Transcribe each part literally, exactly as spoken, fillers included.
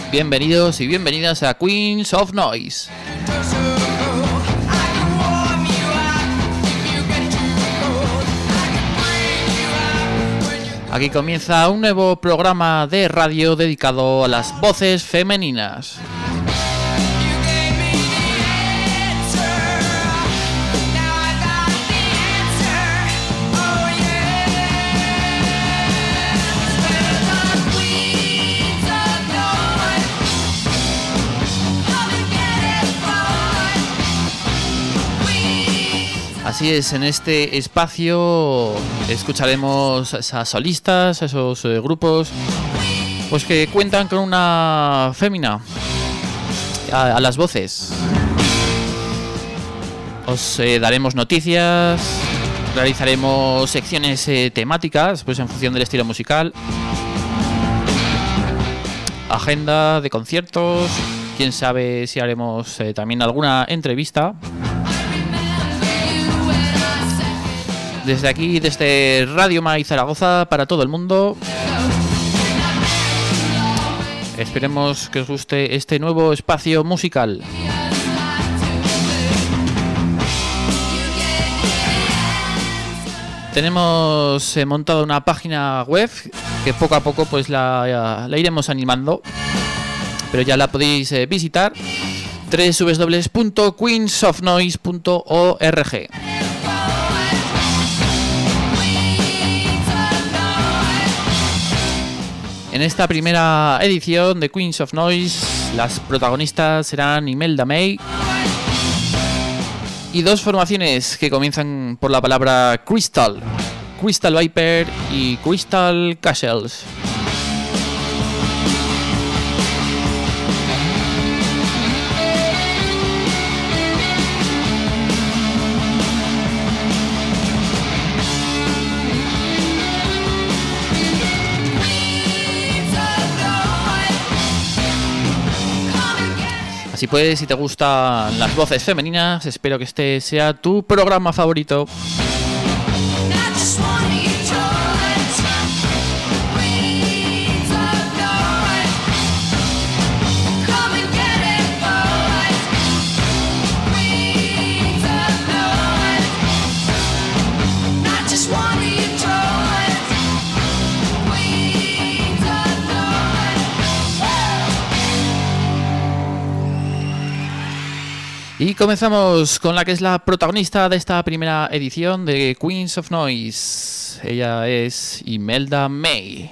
Bienvenidos y bienvenidas a Queens of Noise. Aquí comienza un nuevo programa de radio dedicado a las voces femeninas. Así es, en este espacio escucharemos a esas solistas, a esos eh, grupos pues que cuentan con una fémina a, a las voces. Os eh, daremos noticias, realizaremos secciones eh, temáticas pues en función del estilo musical, agenda de conciertos, quién sabe si haremos eh, también alguna entrevista. Desde aquí, desde Radio Mai Zaragoza, para todo el mundo. Esperemos que os guste este nuevo espacio musical. Tenemos eh, montado una página web que poco a poco pues la, la iremos animando, pero ya la podéis eh, visitar: doble u doble u doble u punto queens of noise punto org. En esta primera edición de Queens of Noise, las protagonistas serán Imelda May y dos formaciones que comienzan por la palabra Crystal, Crystal Viper y Crystal Castles. Así pues, si te gustan las voces femeninas, espero que este sea tu programa favorito. Y comenzamos con la que es la protagonista de esta primera edición de Queens of Noise. Ella es Imelda May.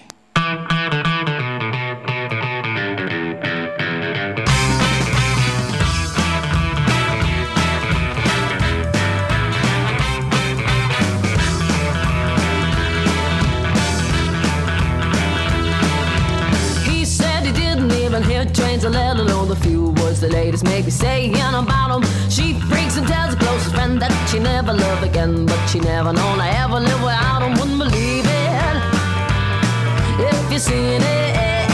Trains a let alone the few words the ladies make me say about him. She freaks and tells her closest friend that she never loved again, but she never known I ever live without him. Wouldn't believe it if you seen it.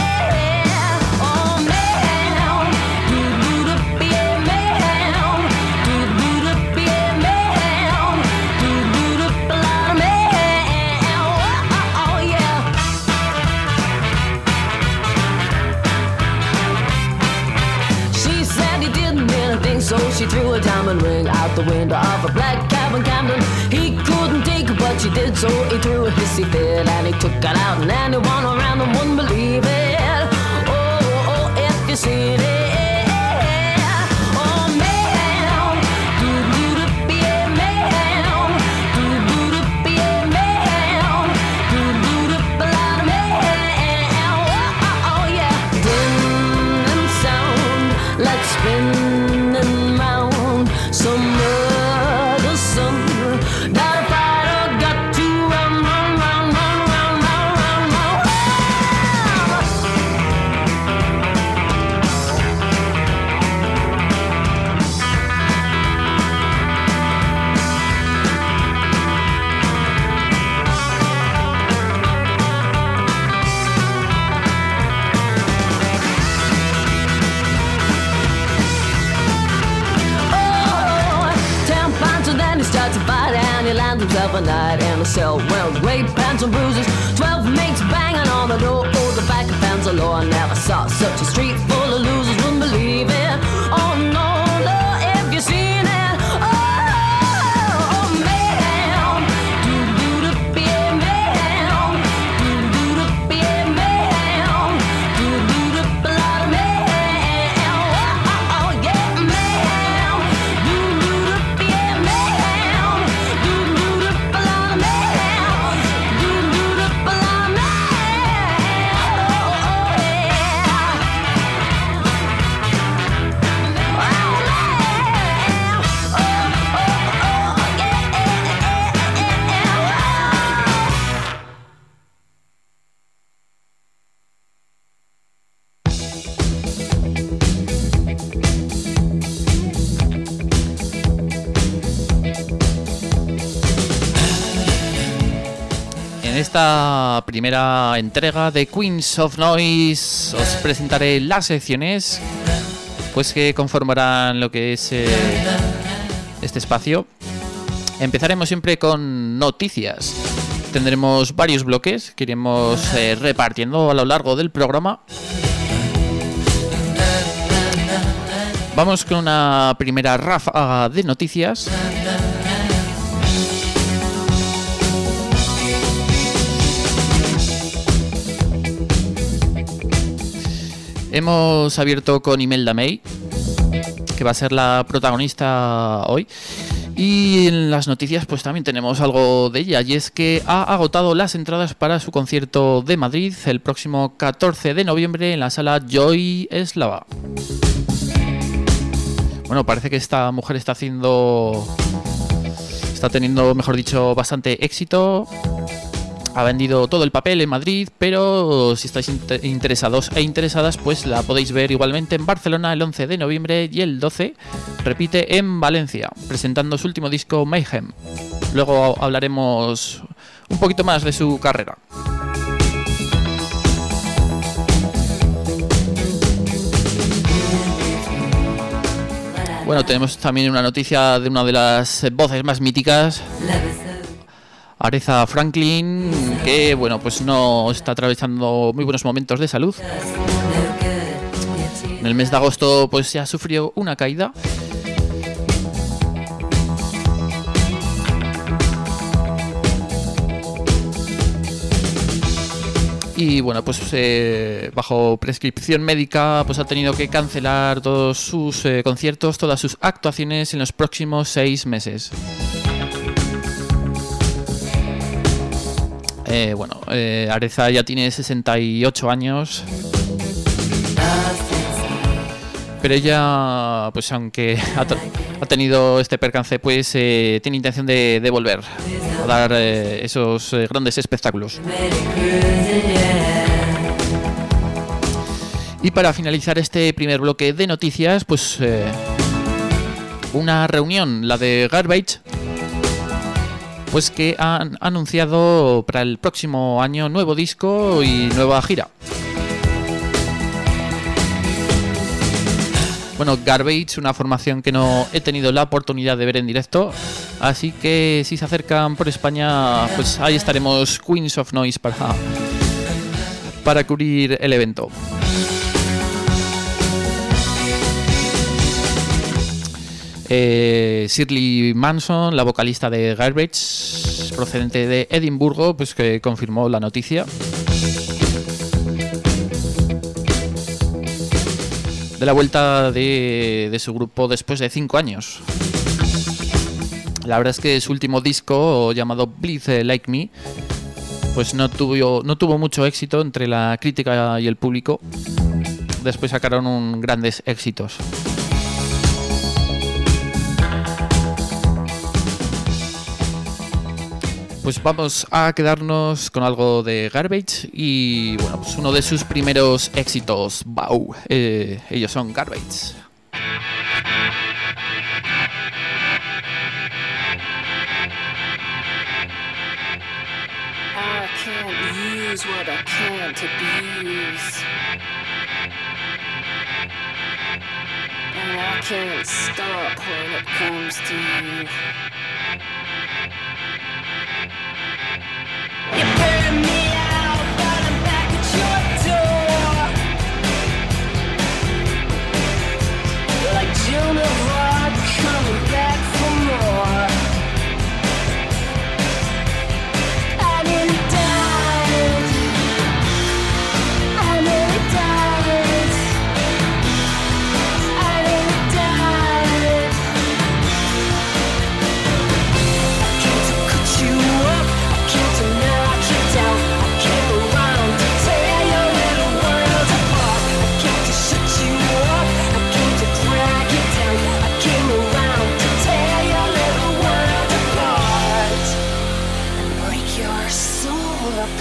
So she threw a diamond ring out the window of a black cab in Camden. He couldn't take her, but she did, so he threw a hissy fit and he took it out, and anyone around him wouldn't believe it. Oh, oh, oh, if you seen it. the cell. Well, great pants and bruises, twelve mates banging on the door. Oh, the back of pants are low. I never saw such a street full of losers. Wouldn't believe it. Oh no, no, if you seen it. Oh, oh man, do do do be a man, do do do be a man, do do do be a lot of man. Oh, oh, oh yeah, man, do do do be a man, do do do be a lot of man, do do do be a lot of man. Oh, oh yeah. En esta primera entrega de Queens of Noise os presentaré las secciones pues que conformarán lo que es eh, este espacio. Empezaremos siempre con noticias. Tendremos varios bloques que iremos eh, repartiendo a lo largo del programa. Vamos con una primera ráfaga de noticias. Hemos abierto con Imelda May, que va a ser la protagonista hoy. Y en las noticias pues también tenemos algo de ella, y es que ha agotado las entradas para su concierto de Madrid el próximo catorce de noviembre en la sala Joy Eslava. Bueno, parece que esta mujer está haciendo... está teniendo, mejor dicho, bastante éxito. Ha vendido todo el papel en Madrid, pero si estáis inter- interesados e interesadas, pues la podéis ver igualmente en Barcelona el once de noviembre y el doce repite en Valencia, presentando su último disco Mayhem. Luego hablaremos un poquito más de su carrera. Bueno, tenemos también una noticia de una de las voces más míticas, Aretha Franklin, que bueno, pues no está atravesando muy buenos momentos de salud. En el mes de agosto pues ya sufrió una caída. Y bueno, pues eh, bajo prescripción médica pues ha tenido que cancelar todos sus eh, conciertos, todas sus actuaciones en los próximos seis meses. Eh, bueno, eh, Aretha ya tiene sesenta y ocho años, pero ella, pues aunque ha, t- ha tenido este percance, pues eh, tiene intención de, de volver a dar eh, esos eh, grandes espectáculos. Y para finalizar este primer bloque de noticias, pues eh, una reunión, la de Garbage, pues que han anunciado para el próximo año nuevo disco y nueva gira. Bueno, Garbage, una formación que no he tenido la oportunidad de ver en directo, así que si se acercan por España, pues ahí estaremos Queens of Noise para, para cubrir el evento. Eh, Shirley Manson, la vocalista de Garbage, procedente de Edimburgo, pues que confirmó la noticia de la vuelta de, de su grupo después de cinco años. La verdad es que su último disco, llamado Bleed Like Me, pues no tuvo, no tuvo mucho éxito entre la crítica y el público. Después sacaron un, grandes éxitos. Pues vamos a quedarnos con algo de Garbage y bueno, pues uno de sus primeros éxitos, Bow. Eh, ellos son Garbage. I can't use what I can't abuse, and I can't stop when it comes to you.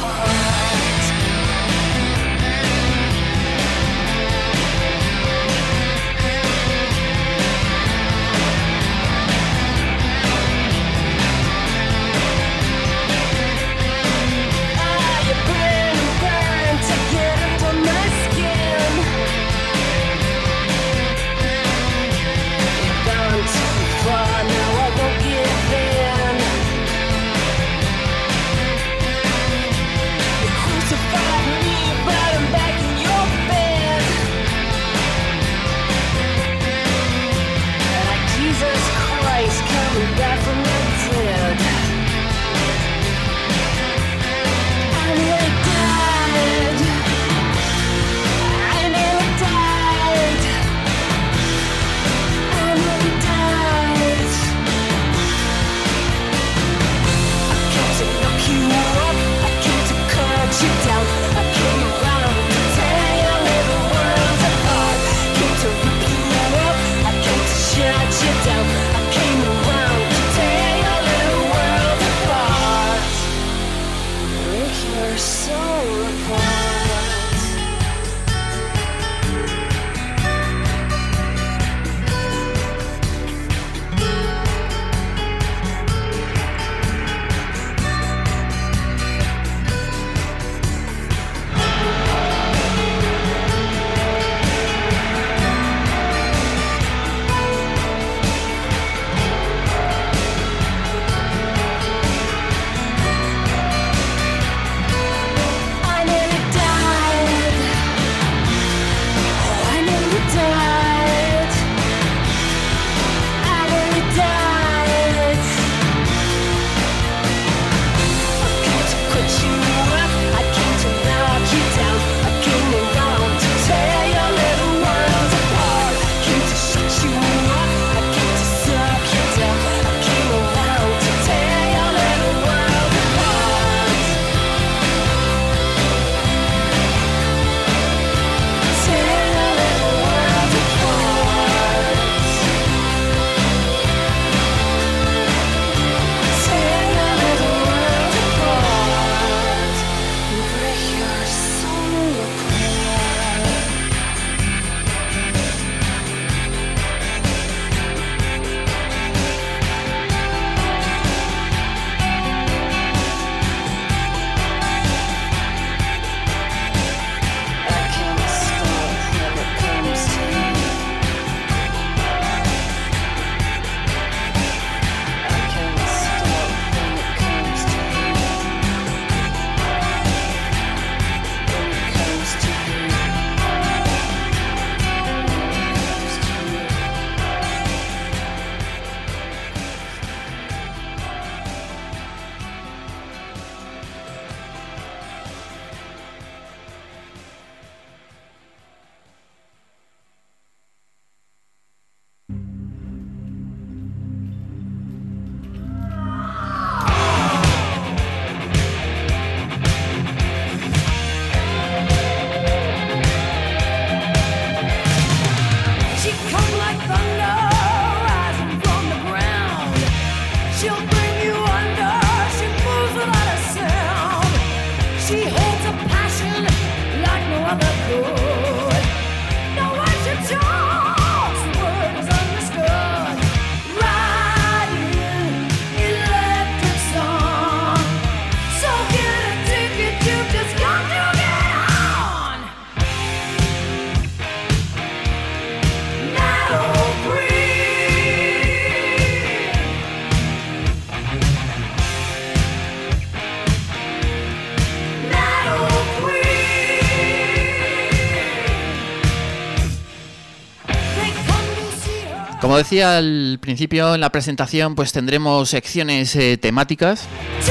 Como decía al principio en la presentación, pues tendremos secciones eh, temáticas.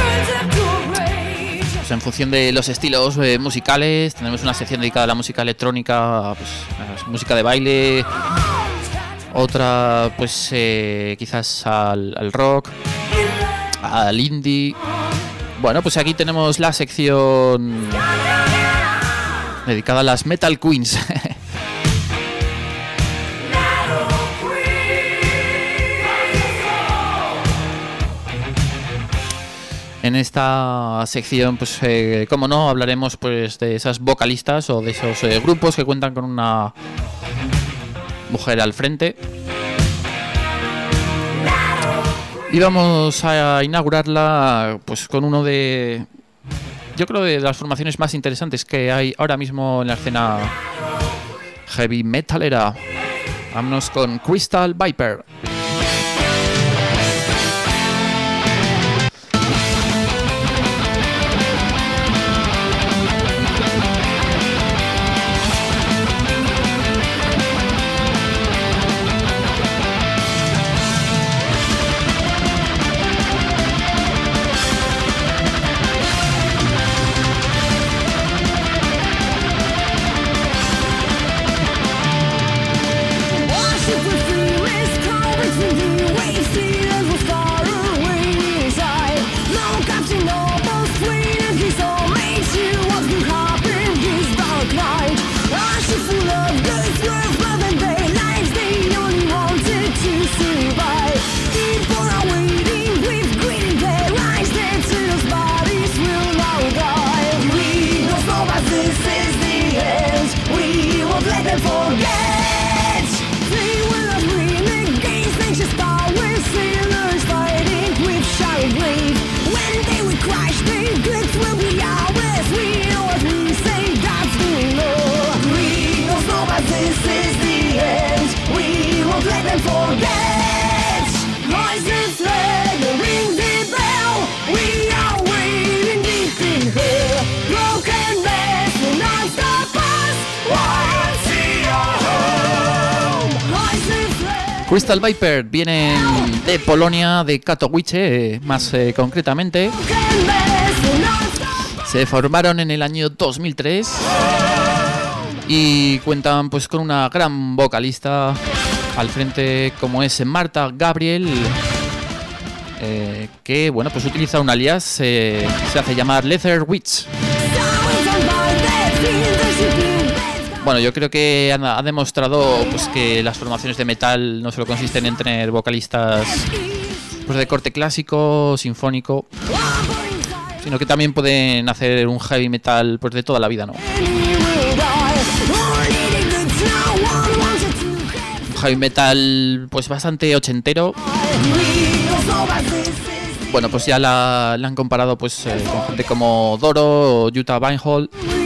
Pues en función de los estilos eh, musicales, tendremos una sección dedicada a la música electrónica, pues, a la música de baile, otra pues eh, quizás al, al rock, al indie. Bueno, pues aquí tenemos la sección dedicada a las Metal Queens. En esta sección, pues, eh, como no, hablaremos pues de esas vocalistas o de esos eh, grupos que cuentan con una mujer al frente. Y vamos a inaugurarla pues con uno de, yo creo, de las formaciones más interesantes que hay ahora mismo en la escena heavy metalera. Vámonos con Crystal Viper. Crystal Viper vienen de Polonia, de Katowice, más eh, concretamente. Se formaron en el año dos mil tres y cuentan pues con una gran vocalista al frente, como es Marta Gabriel, eh, que bueno, pues utiliza un alias, eh, se hace llamar Leather Witch. Bueno, yo creo que ha, ha demostrado pues que las formaciones de metal no solo consisten en tener vocalistas pues de corte clásico, sinfónico, sino que también pueden hacer un heavy metal pues de toda la vida, ¿no? Un heavy metal pues bastante ochentero. Bueno, pues ya la, la han comparado pues eh, con gente como Doro o Jutta Weinhold.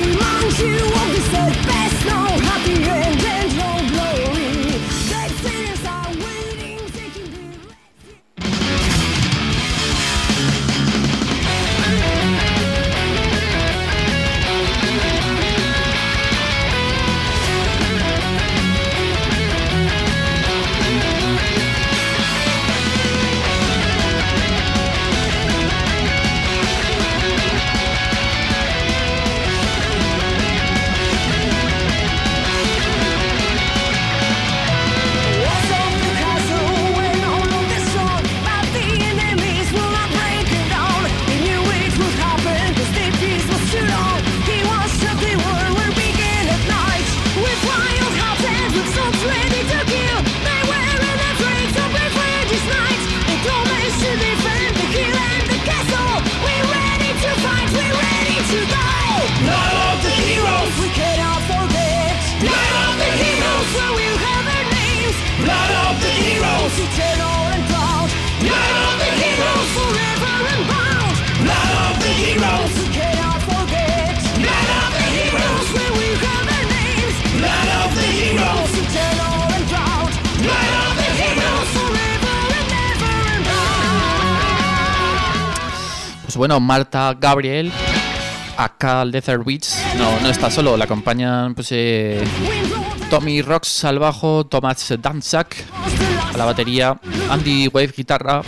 Bueno, Marta Gabriel, acá Leather Witch, no, no está solo, la acompañan pues eh, Tommy Rocks al bajo, Thomas Danzak a la batería, Andy Wave guitarra.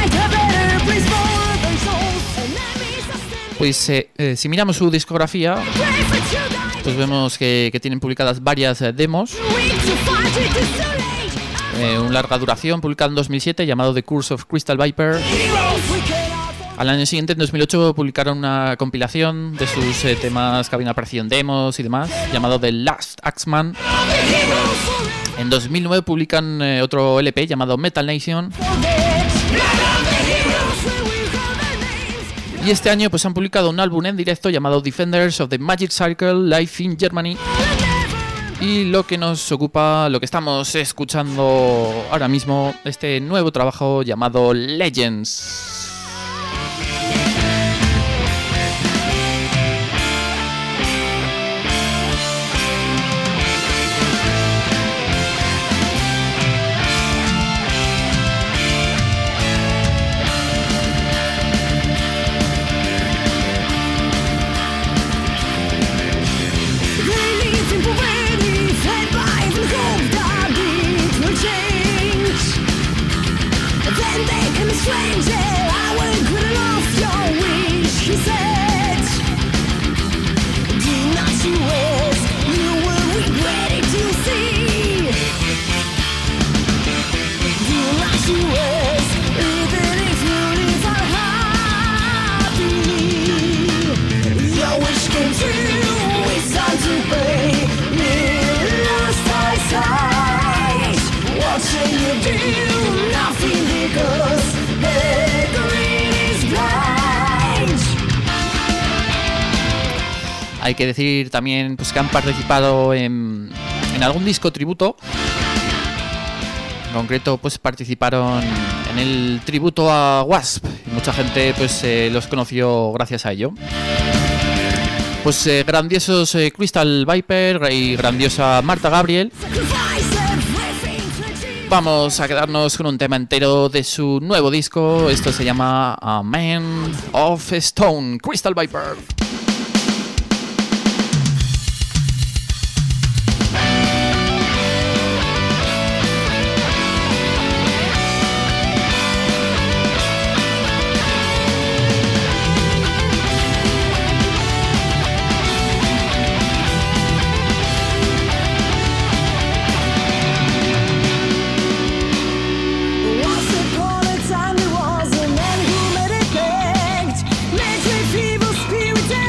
Pues eh, eh, si miramos su discografía, pues vemos que, que tienen publicadas varias eh, demos. Eh, una larga duración publicada en dos mil siete llamado The Curse of Crystal Viper. Al año siguiente, en dos mil ocho, publicaron una compilación de sus eh, temas que habían aparecido en demos y demás, llamado The Last Axeman. En dos mil nueve publican eh, otro L P llamado Metal Nation. Y este año pues han publicado un álbum en directo llamado Defenders of the Magic Circle Live in Germany. Y lo que nos ocupa, lo que estamos escuchando ahora mismo, este nuevo trabajo llamado Legends. Hay que decir también pues, que han participado en, en algún disco tributo. En concreto, pues participaron en el tributo a Wasp. Y mucha gente pues eh, los conoció gracias a ello. Pues eh, grandiosos eh, Crystal Viper y grandiosa Marta Gabriel. Vamos a quedarnos con un tema entero de su nuevo disco. Esto se llama A Man of Stone, Crystal Viper. Once upon a time there was a man who made it begged, made with evil spirit.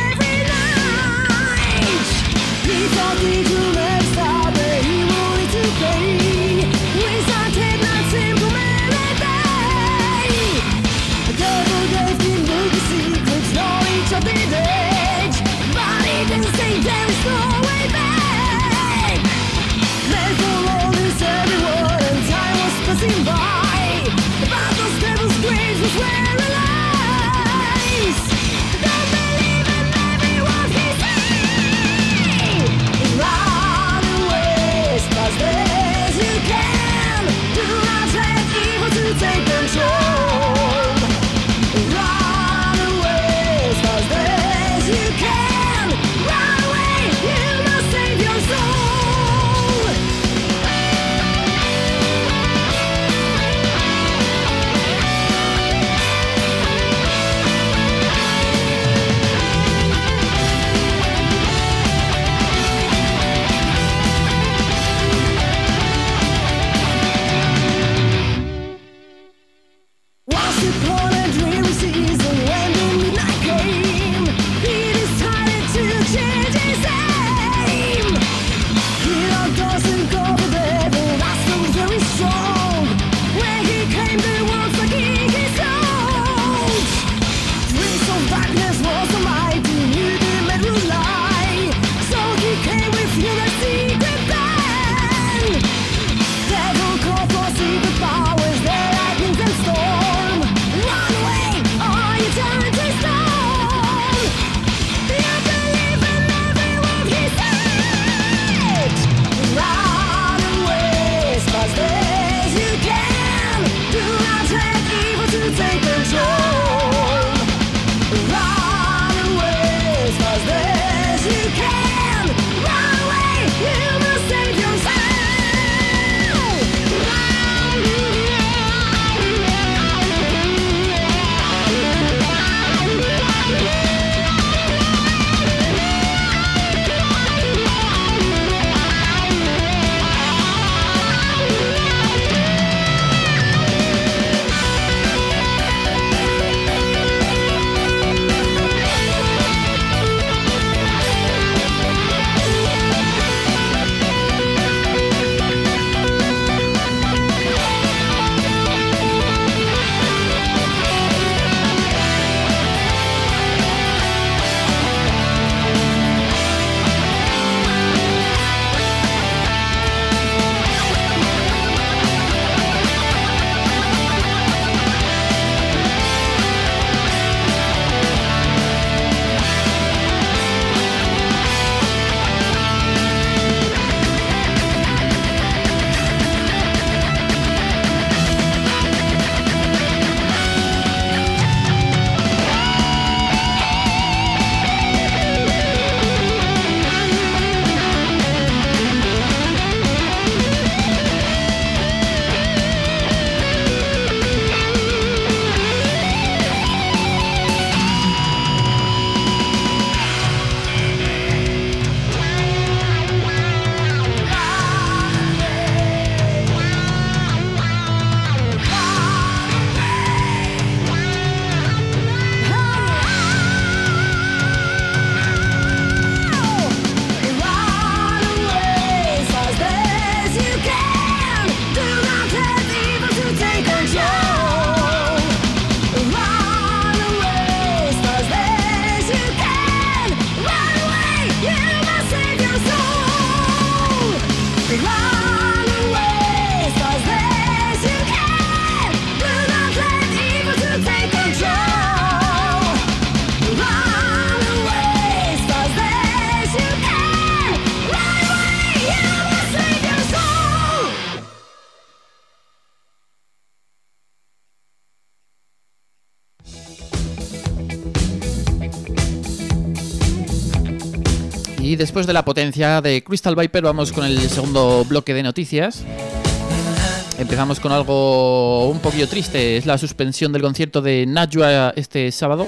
Y después de la potencia de Crystal Viper vamos con el segundo bloque de noticias. Empezamos con algo un poquillo triste, es la suspensión del concierto de Najwa este sábado.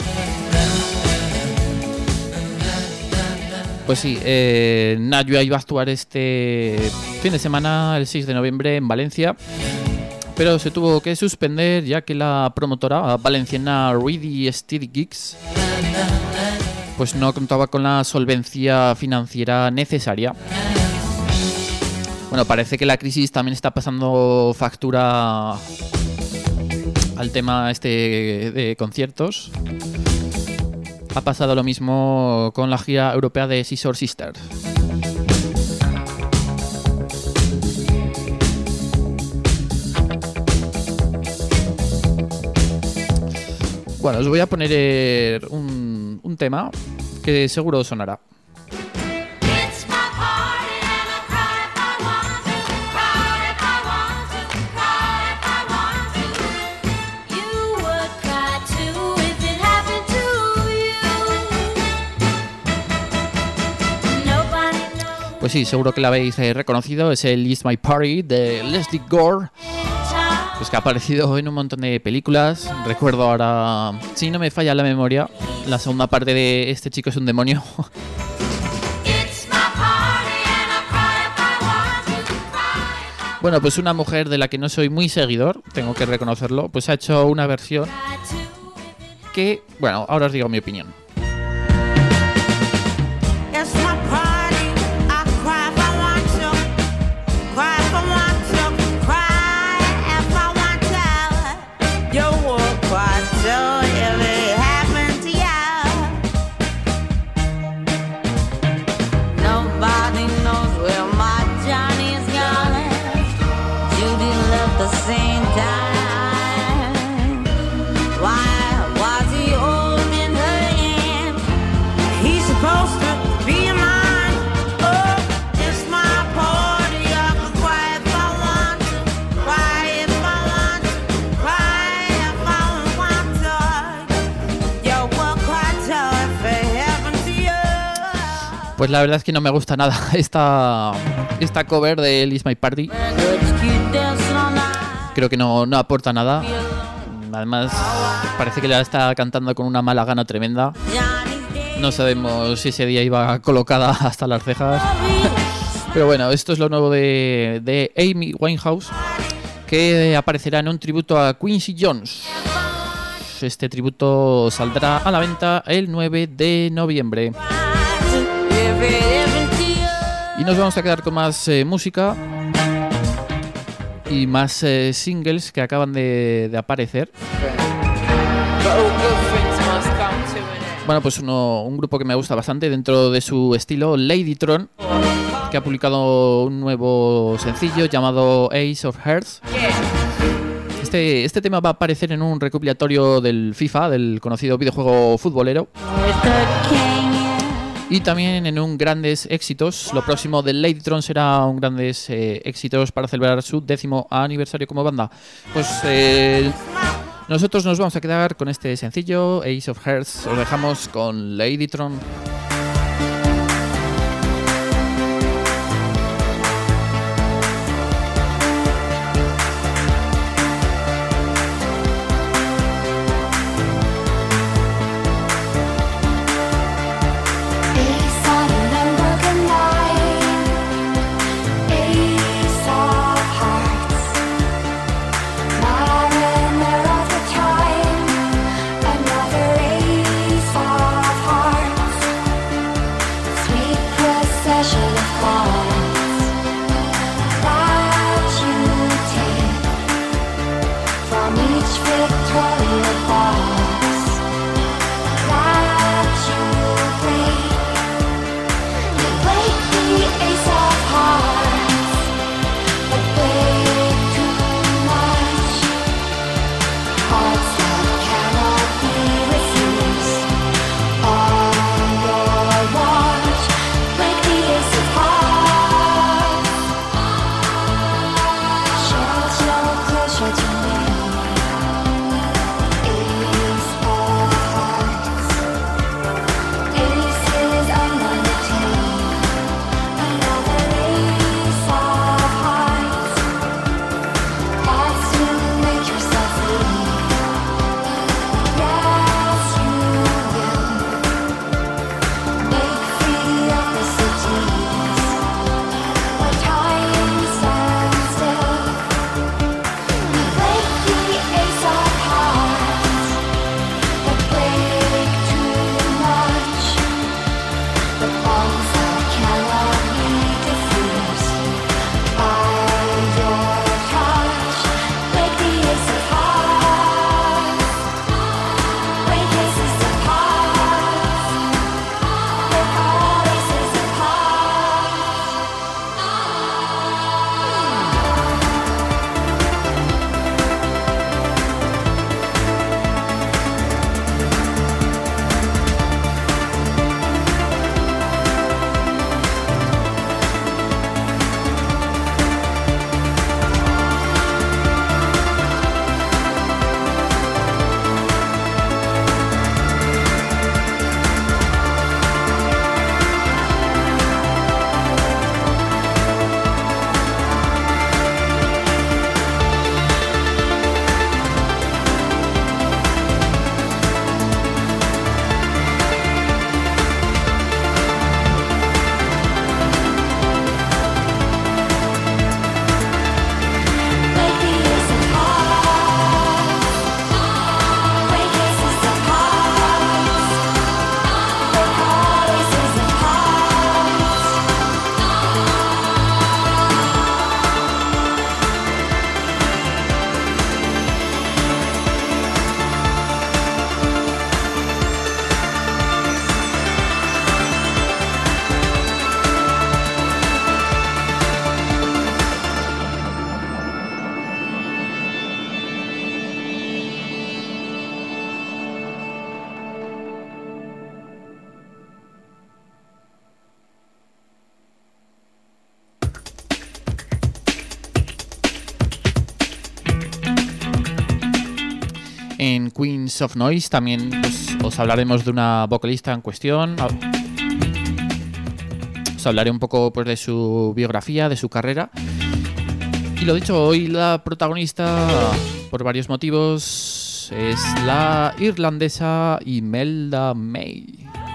Pues sí, eh, Najwa iba a actuar este fin de semana, el seis de noviembre, en Valencia, pero se tuvo que suspender ya que la promotora valenciana Ready Steady Gigs pues no contaba con la solvencia financiera necesaria. Bueno, parece que la crisis también está pasando factura al tema este de conciertos. Ha pasado lo mismo con la gira europea de Scissor Sisters. Bueno, os voy a poner un, un tema que seguro os sonará. Pues sí, seguro que la habéis eh, reconocido. Es el It's My Party de Leslie Gore, pues que ha aparecido en un montón de películas. Recuerdo ahora, si no me falla la memoria, la segunda parte de Este chico es un demonio. Bueno, pues una mujer de la que no soy muy seguidor, tengo que reconocerlo, pues ha hecho una versión que, bueno, ahora os digo mi opinión. Pues la verdad es que no me gusta nada esta, esta cover de It's My Party. Creo que no, no aporta nada. Además, parece que la está cantando con una mala gana tremenda. No sabemos si ese día iba colocada hasta las cejas. Pero bueno, esto es lo nuevo de, de Amy Winehouse, que aparecerá en un tributo a Quincy Jones. Este tributo saldrá a la venta el nueve de noviembre. Y nos vamos a quedar con más eh, música y más eh, singles que acaban de, de aparecer. Bueno, pues uno, un grupo que me gusta bastante dentro de su estilo, Ladytron, que ha publicado un nuevo sencillo llamado Ace of Hearts. Este, este tema va a aparecer en un recopilatorio del FIFA, del conocido videojuego futbolero. Y también en un Grandes Éxitos. Lo próximo de Ladytron será un Grandes eh, Éxitos para celebrar su décimo aniversario como banda. Pues eh, nosotros nos vamos a quedar con este sencillo, Ace of Hearts. Os dejamos con Ladytron. Hearts, break the ace of hearts. Queens of Noise también pues, os hablaremos de una vocalista en cuestión. Os hablaré un poco pues, de su biografía, de su carrera. Y lo dicho, hoy la protagonista, por varios motivos, es la irlandesa Imelda May.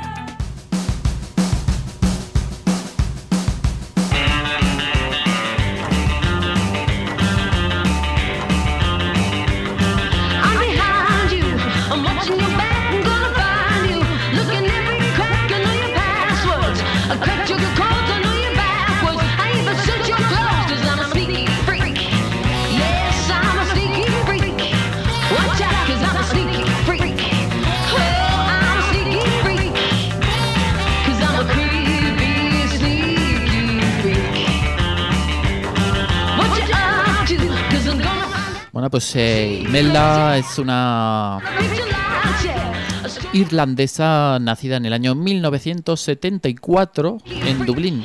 Bueno, pues eh, Imelda es una irlandesa nacida en el año mil novecientos setenta y cuatro en Dublín.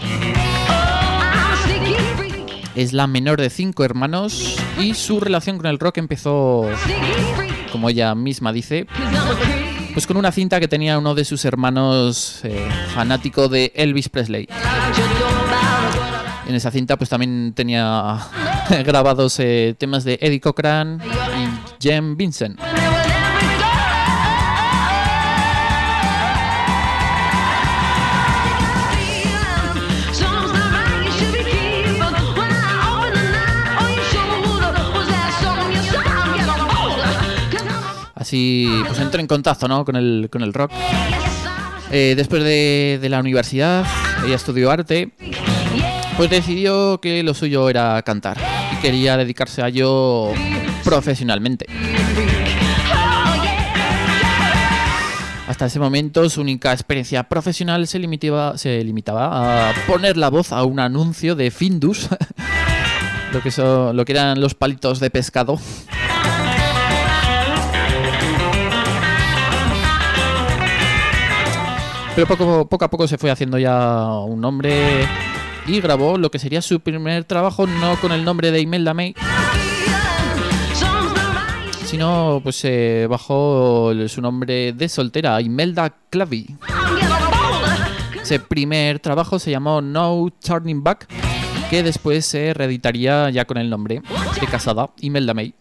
Es la menor de cinco hermanos y su relación con el rock empezó, como ella misma dice, pues con una cinta que tenía uno de sus hermanos eh, fanático de Elvis Presley. En esa cinta pues también tenía grabados eh, temas de Eddie Cochran y Jem Vincent. Así pues entró en contacto, ¿no? con el con el rock. Eh, después de, de la universidad, ella estudió arte. Pues decidió que lo suyo era cantar y quería dedicarse a ello profesionalmente. Hasta ese momento su única experiencia profesional se limitaba, se limitaba a poner la voz a un anuncio de Findus, lo que, son, lo que eran los palitos de pescado. Pero poco, poco a poco se fue haciendo ya un nombre y grabó lo que sería su primer trabajo, no con el nombre de Imelda May, sino pues eh, bajo su nombre de soltera, Imelda Clavey. Ese primer trabajo se llamó No Turning Back, que después se reeditaría ya con el nombre de casada, Imelda May.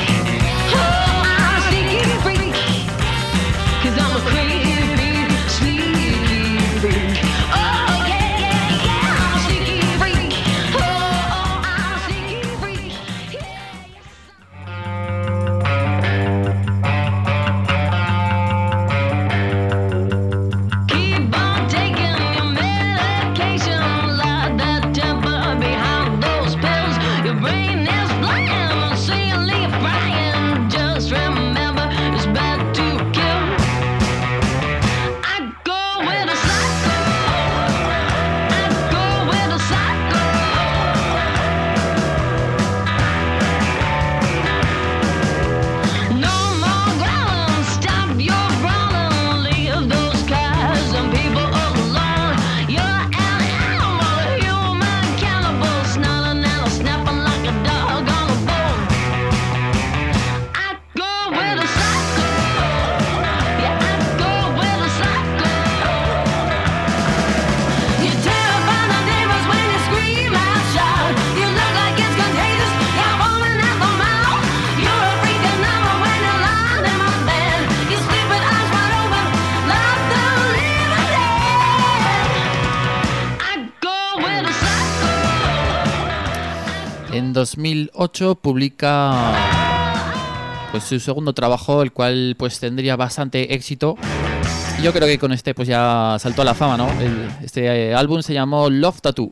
En dos mil ocho publica pues su segundo trabajo, el cual pues tendría bastante éxito. Y yo creo que con este pues ya saltó a la fama, ¿no? El, este eh, álbum se llamó Love Tattoo.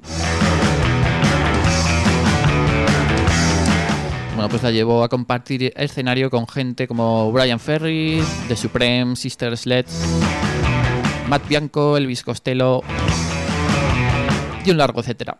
Bueno, pues la llevó a compartir escenario con gente como Bryan Ferry, The Supreme, Sister Sledge, Matt Bianco, Elvis Costello y un largo etcétera.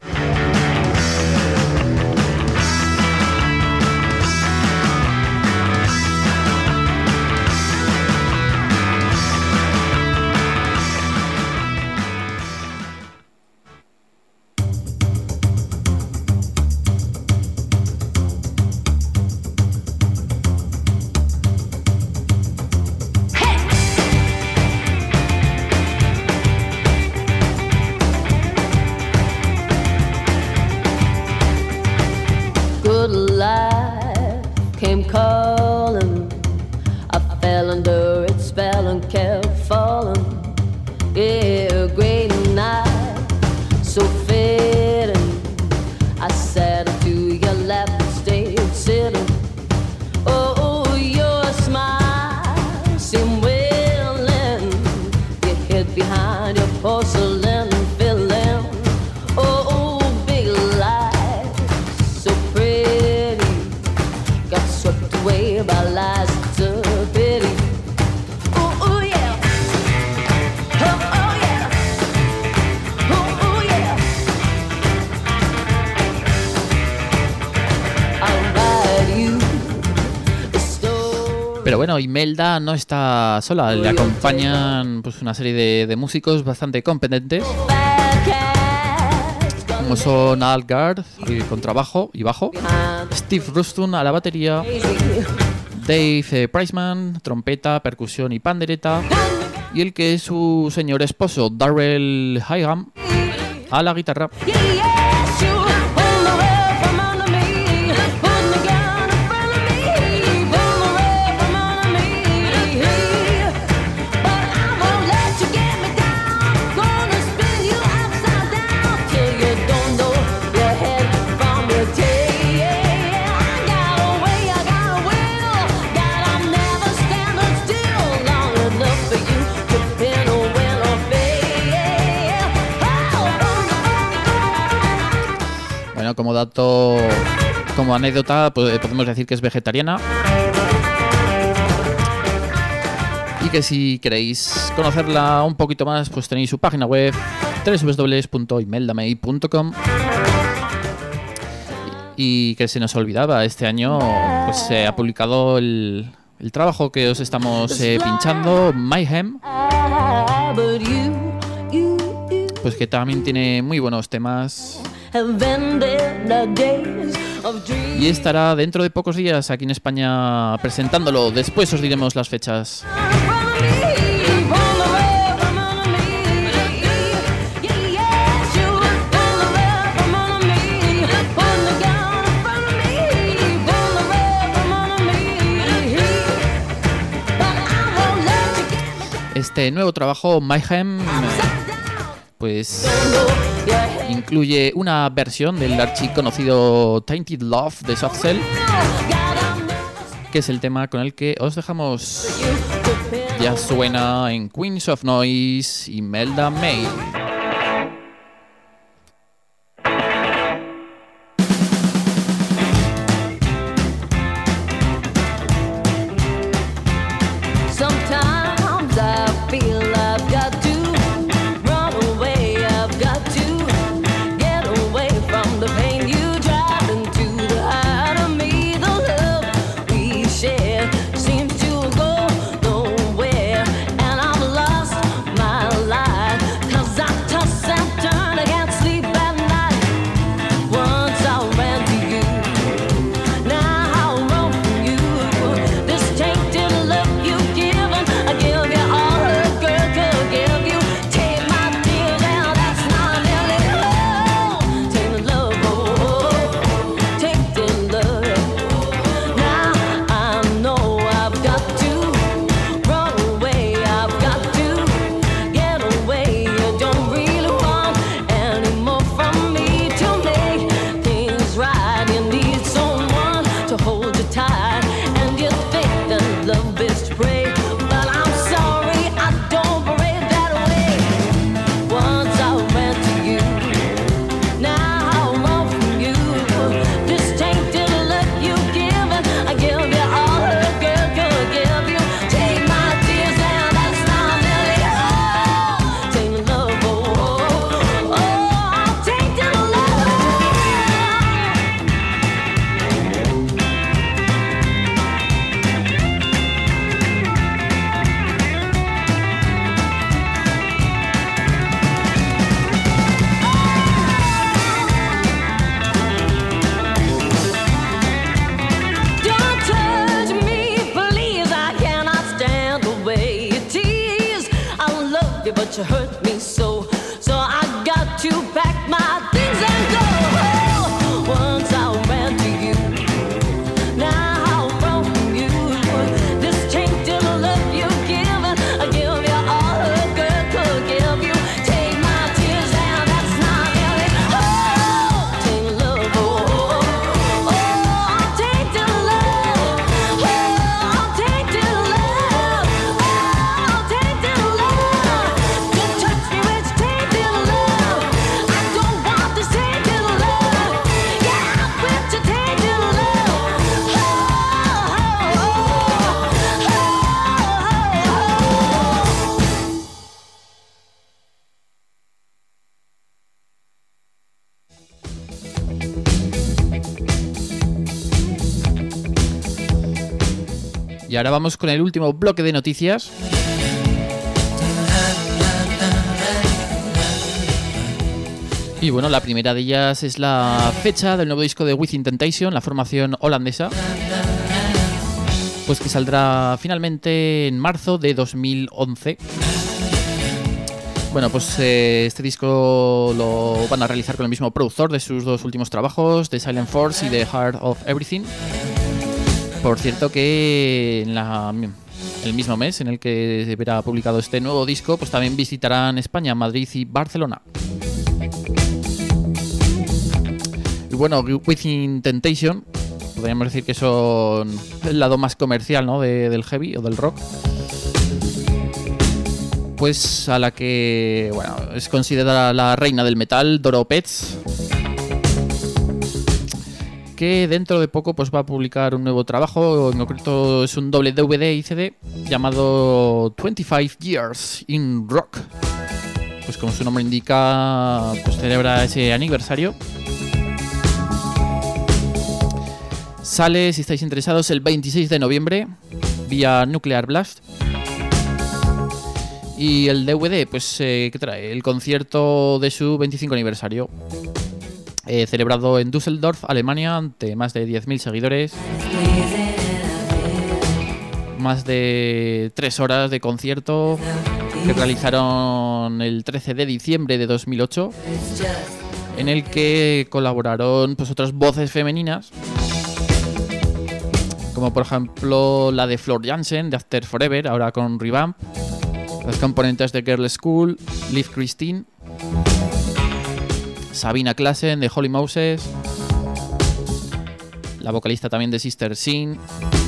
Bueno, Imelda no está sola, le acompañan pues una serie de, de músicos bastante competentes, como son Al Gard, con trabajo y bajo, Steve Ruston a la batería, Dave eh, Priceman, trompeta, percusión y pandereta, y el que es su señor esposo, Darrell Higham, a la guitarra. Como dato, como anécdota, podemos decir que es vegetariana y que si queréis conocerla un poquito más, pues tenéis su página web doble u doble u doble u punto imelda may punto com. Y que se nos olvidaba, este año pues se ha publicado el, el trabajo que os estamos eh, pinchando, Mayhem, pues que también tiene muy buenos temas. Y estará dentro de pocos días aquí en España presentándolo. Después os diremos las fechas. Este nuevo trabajo, Mayhem, pues incluye una versión del archiconocido Tainted Love de Soft Cell, que es el tema con el que os dejamos. Ya suena en Queens of Noise, Imelda May. Cause I Y ahora vamos con el último bloque de noticias. Y bueno, la primera de ellas es la fecha del nuevo disco de Within Temptation, la formación holandesa, pues que saldrá finalmente en marzo de dos mil once. Bueno, pues eh, este disco lo van a realizar con el mismo productor de sus dos últimos trabajos, de Silent Force y de Heart of Everything. Por cierto que en la, el mismo mes en el que se verá publicado este nuevo disco, pues también visitarán España, Madrid y Barcelona. Y bueno, Within Temptation, podríamos decir que son el lado más comercial, ¿no?, de, del heavy o del rock. Pues a la que, bueno, es considerada la reina del metal, Doro Pesch, que dentro de poco pues va a publicar un nuevo trabajo, en concreto es un doble D V D y C D llamado veinticinco Years in Rock. Pues como su nombre indica, pues celebra ese aniversario. Sale, si estáis interesados, el veintiséis de noviembre vía Nuclear Blast. Y el D V D, pues, eh, ¿qué trae? El concierto de su veinticinco aniversario, eh, celebrado en Düsseldorf, Alemania, ante más de diez mil seguidores. Más de tres horas de concierto que realizaron el trece de diciembre de dos mil ocho, en el que colaboraron pues otras voces femeninas, como por ejemplo la de Floor Jansen de After Forever, ahora con Revamp, las componentes de Girl School, Liv Christine, Sabina Klassen de Holy Moses, la vocalista también de Sister Sin,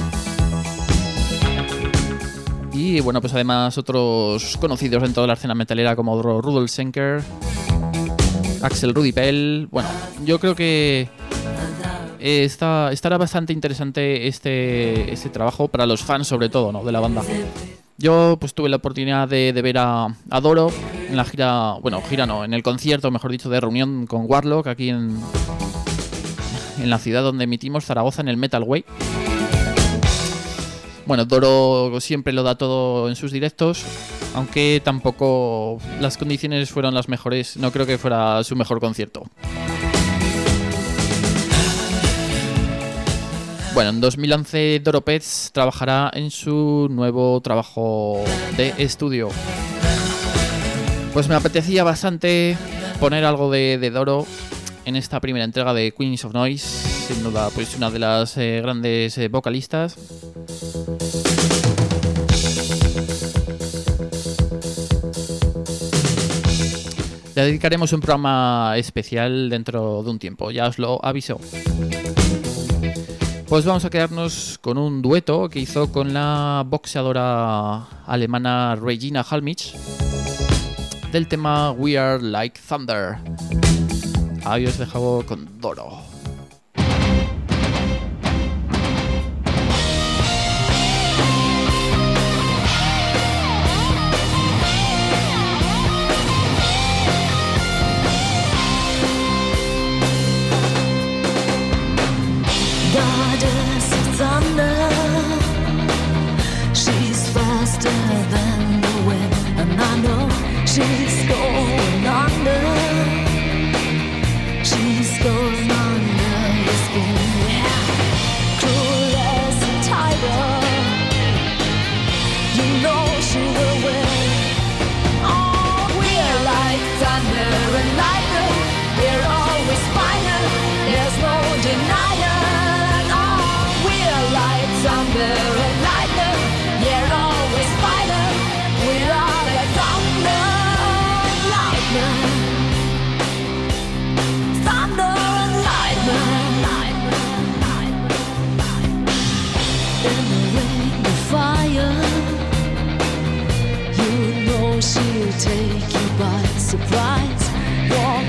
y bueno, pues además otros conocidos dentro de la escena metalera como Rudolf Schenker, Axel Rudi Pell. Bueno, yo creo que está, estará bastante interesante este, este trabajo para los fans, sobre todo, ¿no?, de la banda. Yo pues tuve la oportunidad de, de ver a, a Doro en la gira, bueno, gira no, en el concierto, mejor dicho, de reunión con Warlock aquí en, en la ciudad donde emitimos, Zaragoza, en el Metal Way. Bueno, Doro siempre lo da todo en sus directos, aunque tampoco las condiciones fueron las mejores, no creo que fuera su mejor concierto. Bueno, en dos mil once Doro Pesch trabajará en su nuevo trabajo de estudio. Pues me apetecía bastante poner algo de, de Doro en esta primera entrega de Queens of Noise, sin duda pues una de las eh, grandes eh, vocalistas. Le dedicaremos un programa especial dentro de un tiempo, ya os lo aviso. Pues vamos a quedarnos con un dueto que hizo con la boxeadora alemana Regina Halmich del tema We Are Like Thunder. Ahí os dejo con Doro. Thunder, she's faster than the wind, and I know she's going under. She's going under your skin, yeah. Cruel as a tiger, you know she will win. Oh, we're like thunder and lightning, we're always finer, there's no denying. Thunder and lightning, you're always fighting. We're all like thunder and lightning. Thunder and lightning. In the rain, the fire, you know she'll take you by surprise. Walk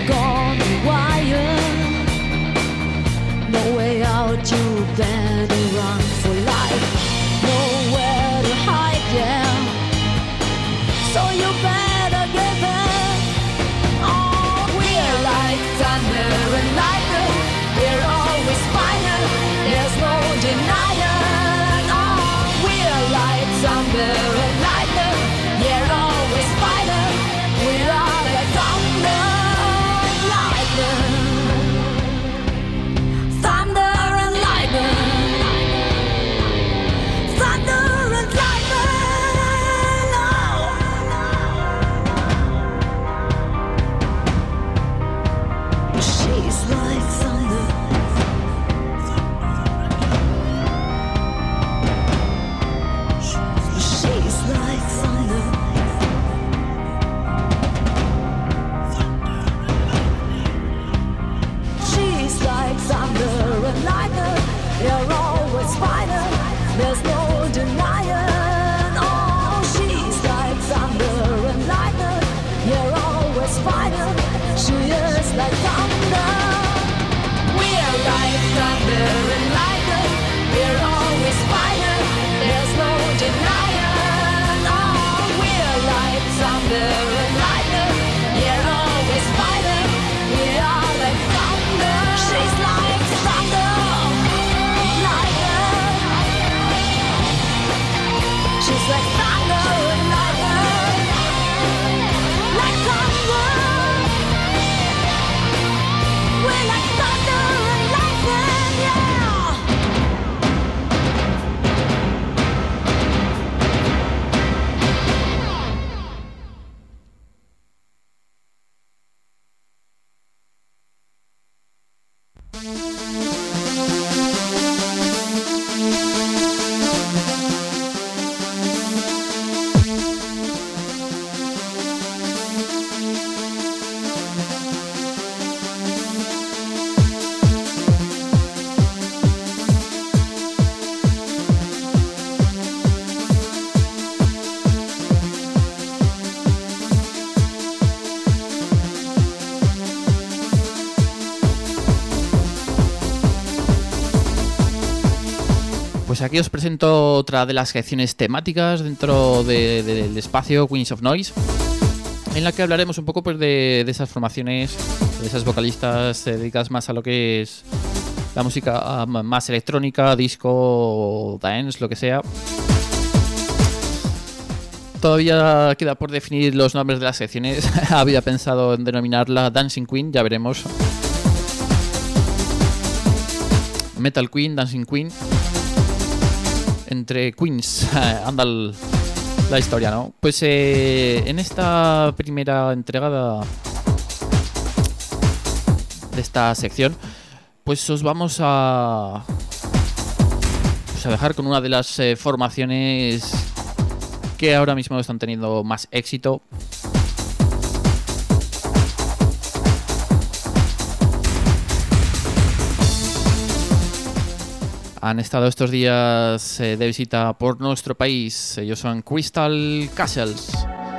like thunder. We're like thunder and lightning. We're always fighting. There's no denying. Oh, we're like thunder and lightning. We're always fighting. We are like thunder. She's like thunder, lightning. She's like thunder and lightning. Like thunder. We're like thunder and lightning, yeah. Pues aquí os presento otra de las secciones temáticas dentro de, de, del espacio Queens of Noise, en la que hablaremos un poco pues, de, de esas formaciones, de esas vocalistas eh, dedicadas más a lo que es la música uh, más electrónica, disco, dance, lo que sea. Todavía queda por definir los nombres de las secciones. Había pensado en denominarla Dancing Queen, ya veremos. Metal Queen, Dancing Queen. Entre Queens, anda el, la historia, ¿no? Pues eh, en esta primera entrega de esta sección, pues os vamos a, pues a dejar con una de las eh, formaciones que ahora mismo están teniendo más éxito. Han estado estos días eh, de visita por nuestro país. Ellos son Crystal Castles.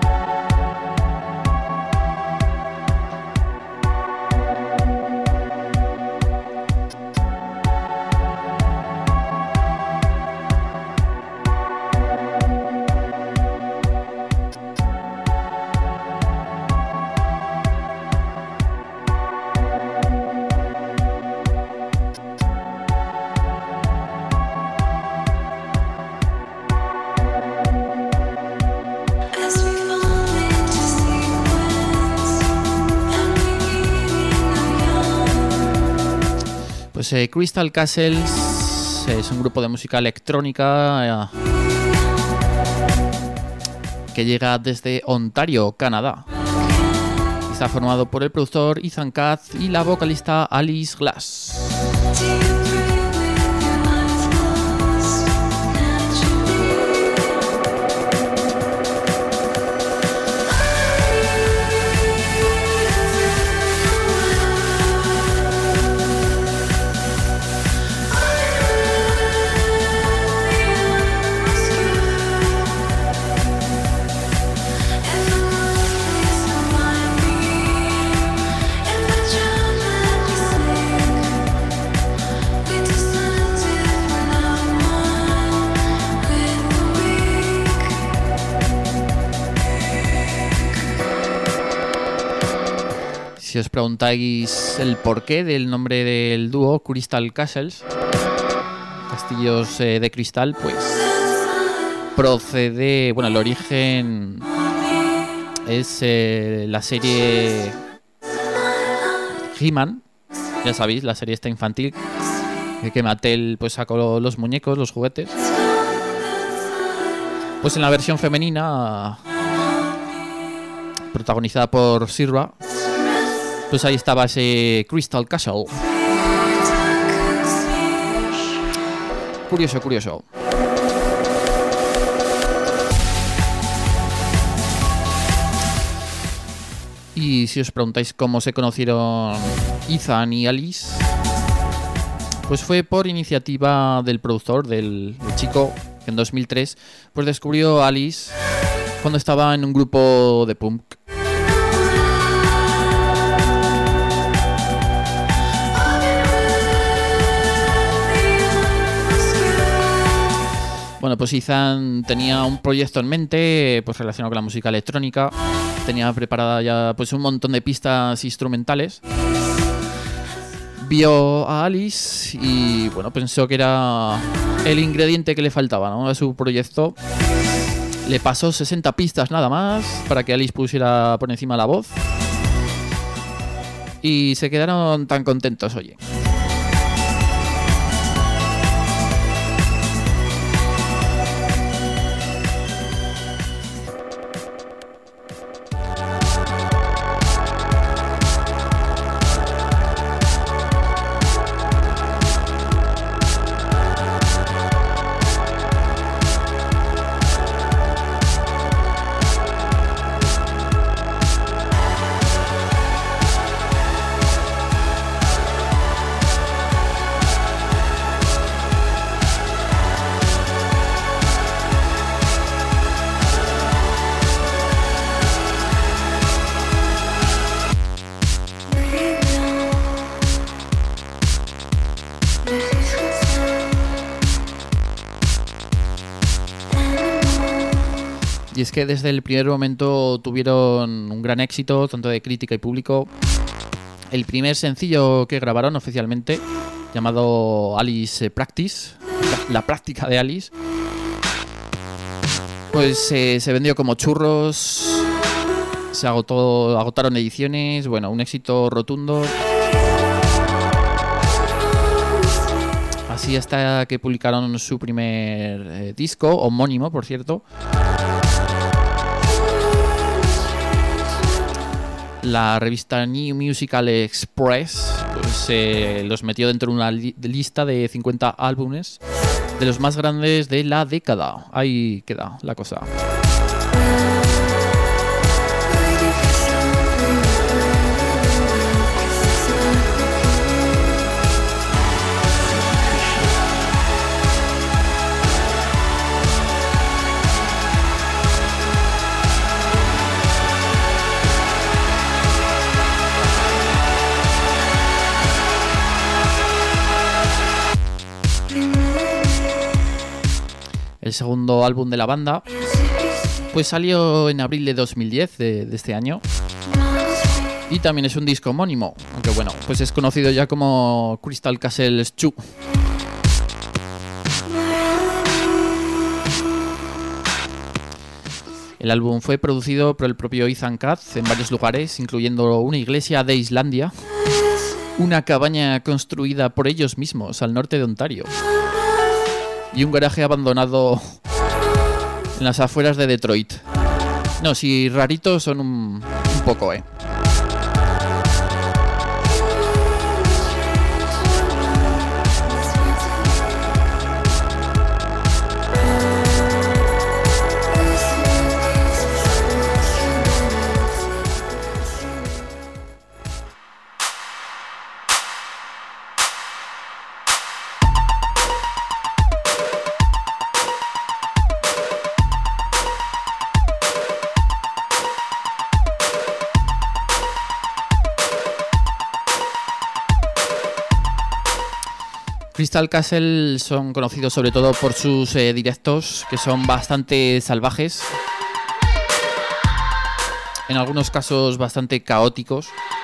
Pues eh, Crystal Castles es un grupo de música electrónica eh, que llega desde Ontario, Canadá. Está formado por el productor Ethan Katz y la vocalista Alice Glass. Si os preguntáis el porqué del nombre del dúo Crystal Castles, castillos eh, de cristal, pues procede, bueno, el origen es eh, la serie He-Man, ya sabéis, la serie esta infantil que Mattel pues sacó los muñecos, los juguetes. Pues en la versión femenina, protagonizada por Sirva, pues ahí estaba ese Crystal Castle. Curioso, curioso. Y si os preguntáis cómo se conocieron Ethan y Alice, pues fue por iniciativa del productor, del, del chico, que en dos mil tres pues descubrió a Alice cuando estaba en un grupo de punk. Bueno, pues Ethan tenía un proyecto en mente pues relacionado con la música electrónica. Tenía preparada ya pues un montón de pistas instrumentales. Vio a Alice y bueno, pensó que era el ingrediente que le faltaba, ¿no?, a su proyecto. Le pasó sesenta pistas nada más para que Alice pusiera por encima la voz. Y se quedaron tan contentos, oye. Y es que desde el primer momento tuvieron un gran éxito, tanto de crítica y público. El primer sencillo que grabaron oficialmente, llamado Alice Practice, la, la práctica de Alice, pues eh, se vendió como churros, se agotó, agotaron ediciones, bueno, un éxito rotundo. Así hasta que publicaron su primer eh, disco, homónimo, por cierto. La revista New Musical Express pues, eh, los metió dentro de una li- lista de cincuenta álbumes de los más grandes de la década. Ahí queda la cosa. El segundo álbum de la banda pues salió en abril de dos mil diez de, de este año y también es un disco homónimo, aunque bueno, pues es conocido ya como Crystal Castles dos. El álbum fue producido por el propio Ethan Katz en varios lugares, incluyendo una iglesia de Islandia, una cabaña construida por ellos mismos al norte de Ontario y un garaje abandonado en las afueras de Detroit. No, si raritos son un, un poco, eh. Crystal Castle son conocidos sobre todo por sus eh, directos, que son bastante salvajes, en algunos casos bastante caóticos.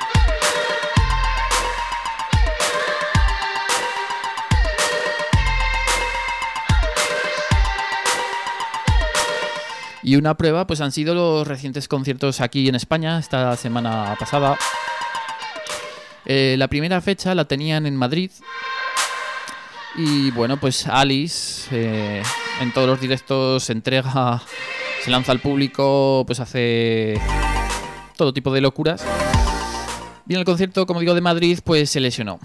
Y una prueba pues han sido los recientes conciertos aquí en España esta semana pasada. Eh, la primera fecha la tenían en Madrid. Y bueno, pues Alice eh, en todos los directos se entrega, se lanza al público, pues hace todo tipo de locuras. Y en el concierto, como digo, de Madrid, pues se lesionó.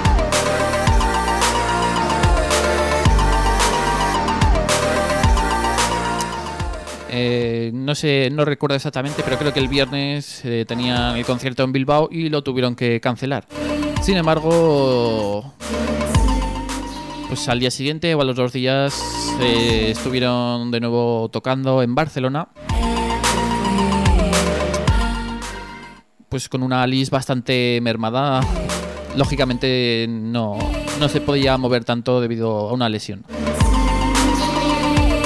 Eh, no sé, no recuerdo exactamente, pero creo que el viernes eh, tenían el concierto en Bilbao y lo tuvieron que cancelar. Sin embargo, pues al día siguiente o a los dos días eh, estuvieron de nuevo tocando en Barcelona, pues con una Alice bastante mermada. Lógicamente no, no se podía mover tanto debido a una lesión.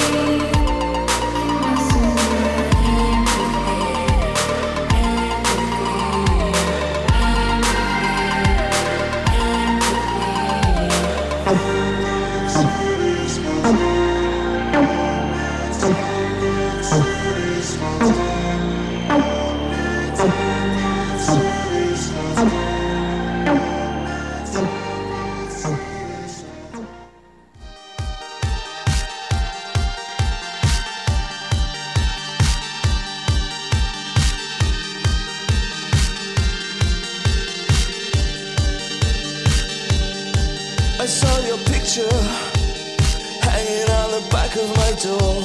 saw your picture hanging on the back of my door.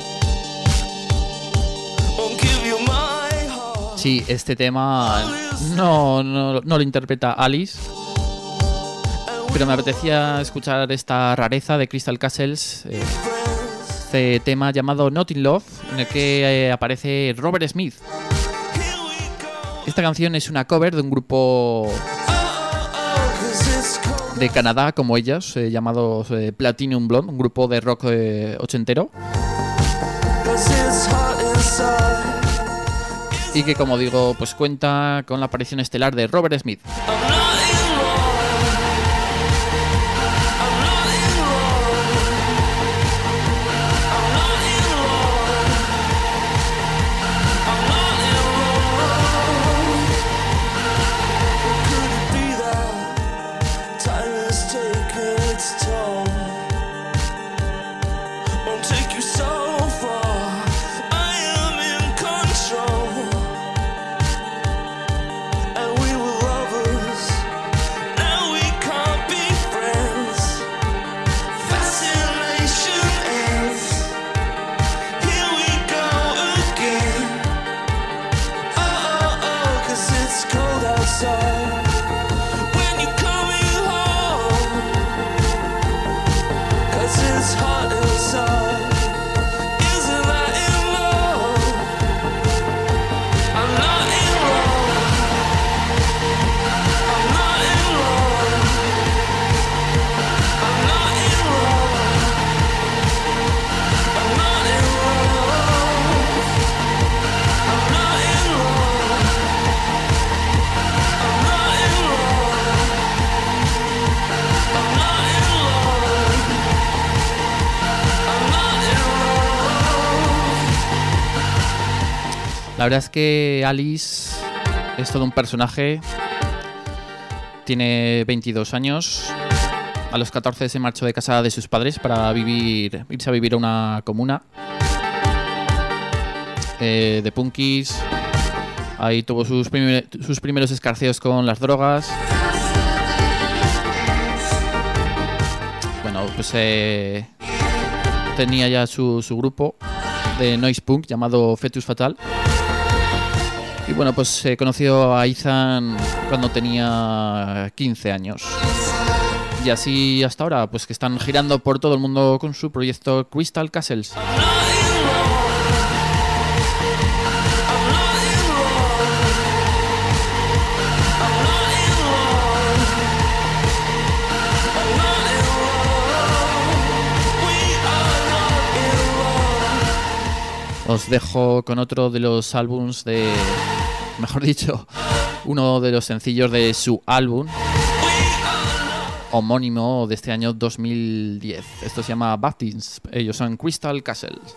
Won't give you my heart. Sí, este tema no, no, no lo interpreta Alice, pero me apetecía escuchar esta rareza de Crystal Castles, eh, este tema llamado Not in Love, en el que eh, aparece Robert Smith. Esta canción es una cover de un grupo de Canadá como ellas, eh, llamados eh, Platinum Blonde, un grupo de rock eh, ochentero. Y que, como digo, pues cuenta con la aparición estelar de Robert Smith. La verdad es que Alice es todo un personaje. Tiene veintidós años. A los catorce se marchó de casa de sus padres para vivir, irse a vivir a una comuna eh, de punkis. Ahí tuvo sus, primer, sus primeros escarceos con las drogas. Bueno, pues eh, tenía ya su, su grupo de noise punk llamado Fetus Fatal. Y bueno, pues eh, conoció a Ethan cuando tenía quince años. Y así hasta ahora, pues que están girando por todo el mundo con su proyecto Crystal Castles. Os dejo con otro de los álbums de... Mejor dicho, uno de los sencillos de su álbum homónimo de este año dos mil diez. Esto se llama Baptins. Ellos son Crystal Castles.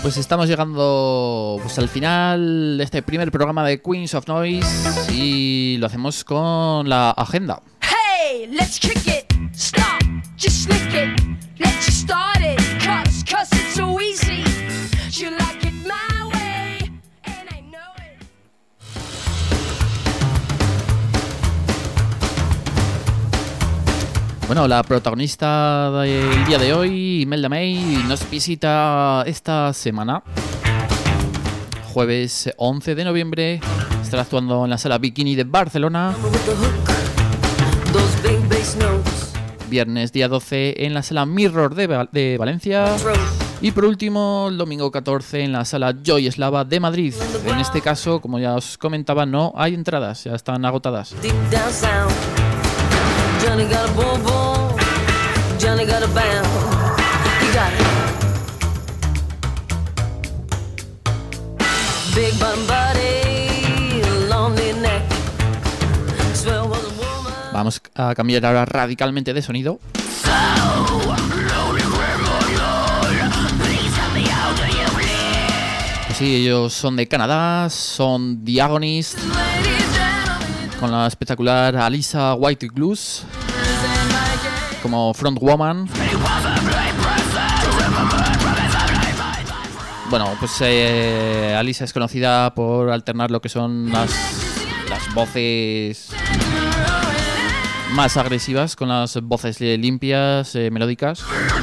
Pues estamos llegando pues, al final de este primer programa de Queens of Noise y lo hacemos con la agenda. Hey, let's kick it. Stop, just lick it. Let's just start it. Cause, cause it's so easy. You like it my way, and I know it. Bueno, la protagonista del día de hoy, Imelda May, nos visita esta semana. Jueves once de noviembre estará actuando en la Sala Bikini de Barcelona. Viernes día doce en la Sala Mirror de, Val- de Valencia. Y por último, el domingo catorce en la Sala Joy Eslava de Madrid. En este caso, como ya os comentaba, no hay entradas, ya están agotadas. Johnny got a boom boom, Johnny got a bam, he got it. Big bottom body, lonely neck. Swell was a woman. Vamos a cambiar ahora radicalmente de sonido. Pues sí, ellos son de Canadá, son The Agonist, con la espectacular Alisa White-Gluz como frontwoman. Bueno, pues eh, Alisa es conocida por alternar lo que son las, las voces más agresivas con las voces limpias, eh, melódicas.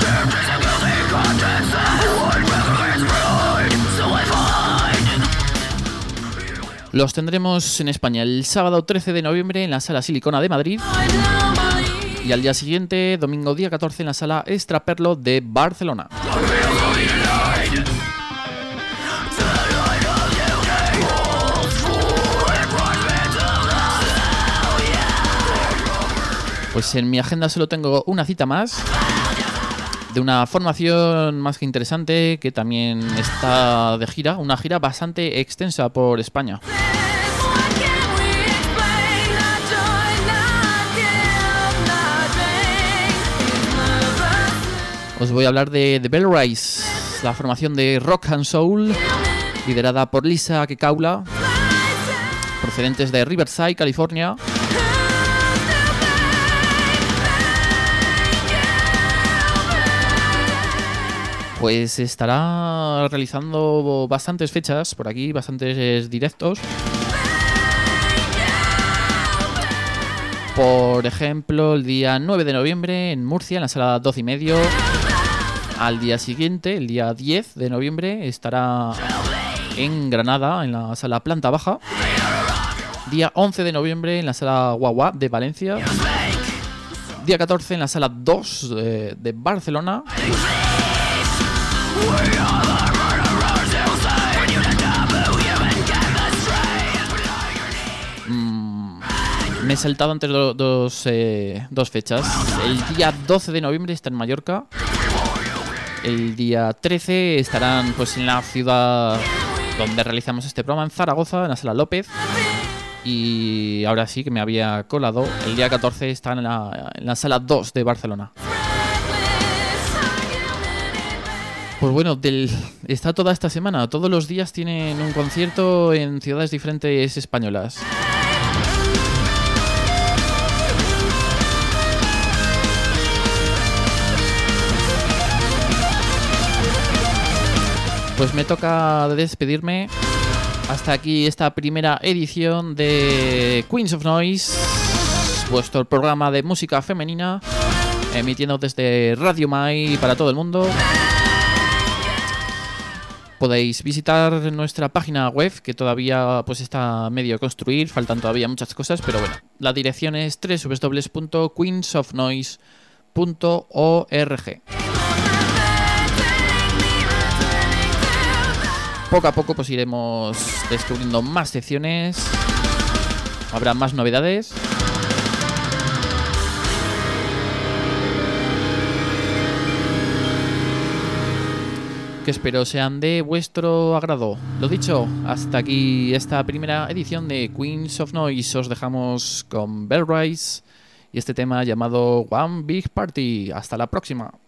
Los tendremos en España el sábado trece de noviembre en la Sala Silicona de Madrid y al día siguiente, domingo día catorce, en la Sala Extraperlo de Barcelona. Pues en mi agenda solo tengo una cita más de una formación más que interesante que también está de gira, una gira bastante extensa por España. Os voy a hablar de The Bell Rise, la formación de rock and soul liderada por Lisa Kekaula, procedentes de Riverside, California. Pues estará realizando bastantes fechas por aquí, bastantes directos. Por ejemplo, el día nueve de noviembre en Murcia, en la Sala doce y medio. Al día siguiente, el día diez de noviembre, estará en Granada, en la Sala Planta Baja. Día once de noviembre en la Sala Guagua de Valencia. Día catorce en la Sala dos de, de Barcelona. Mm, me he saltado antes do, dos, eh, dos fechas. El día doce de noviembre está en Mallorca. El día trece estarán pues en la ciudad donde realizamos este programa, en Zaragoza, en la Sala López. Y ahora sí que me había colado. El día catorce están en la, en la Sala dos de Barcelona. Pues bueno, del, está toda esta semana. Todos los días tienen un concierto en ciudades diferentes españolas. Pues me toca despedirme. Hasta aquí esta primera edición de Queens of Noise, vuestro programa de música femenina, emitiendo desde Radio Mai para todo el mundo. Podéis visitar nuestra página web, que todavía pues está medio a construir, faltan todavía muchas cosas, pero bueno, la dirección es doble u doble u doble u punto queens of noise punto org. Poco a poco pues iremos descubriendo más secciones, habrá más novedades. Que espero sean de vuestro agrado. Lo dicho, hasta aquí esta primera edición de Queens of Noise. Os dejamos con Bell Rise y este tema llamado One Big Party. Hasta la próxima.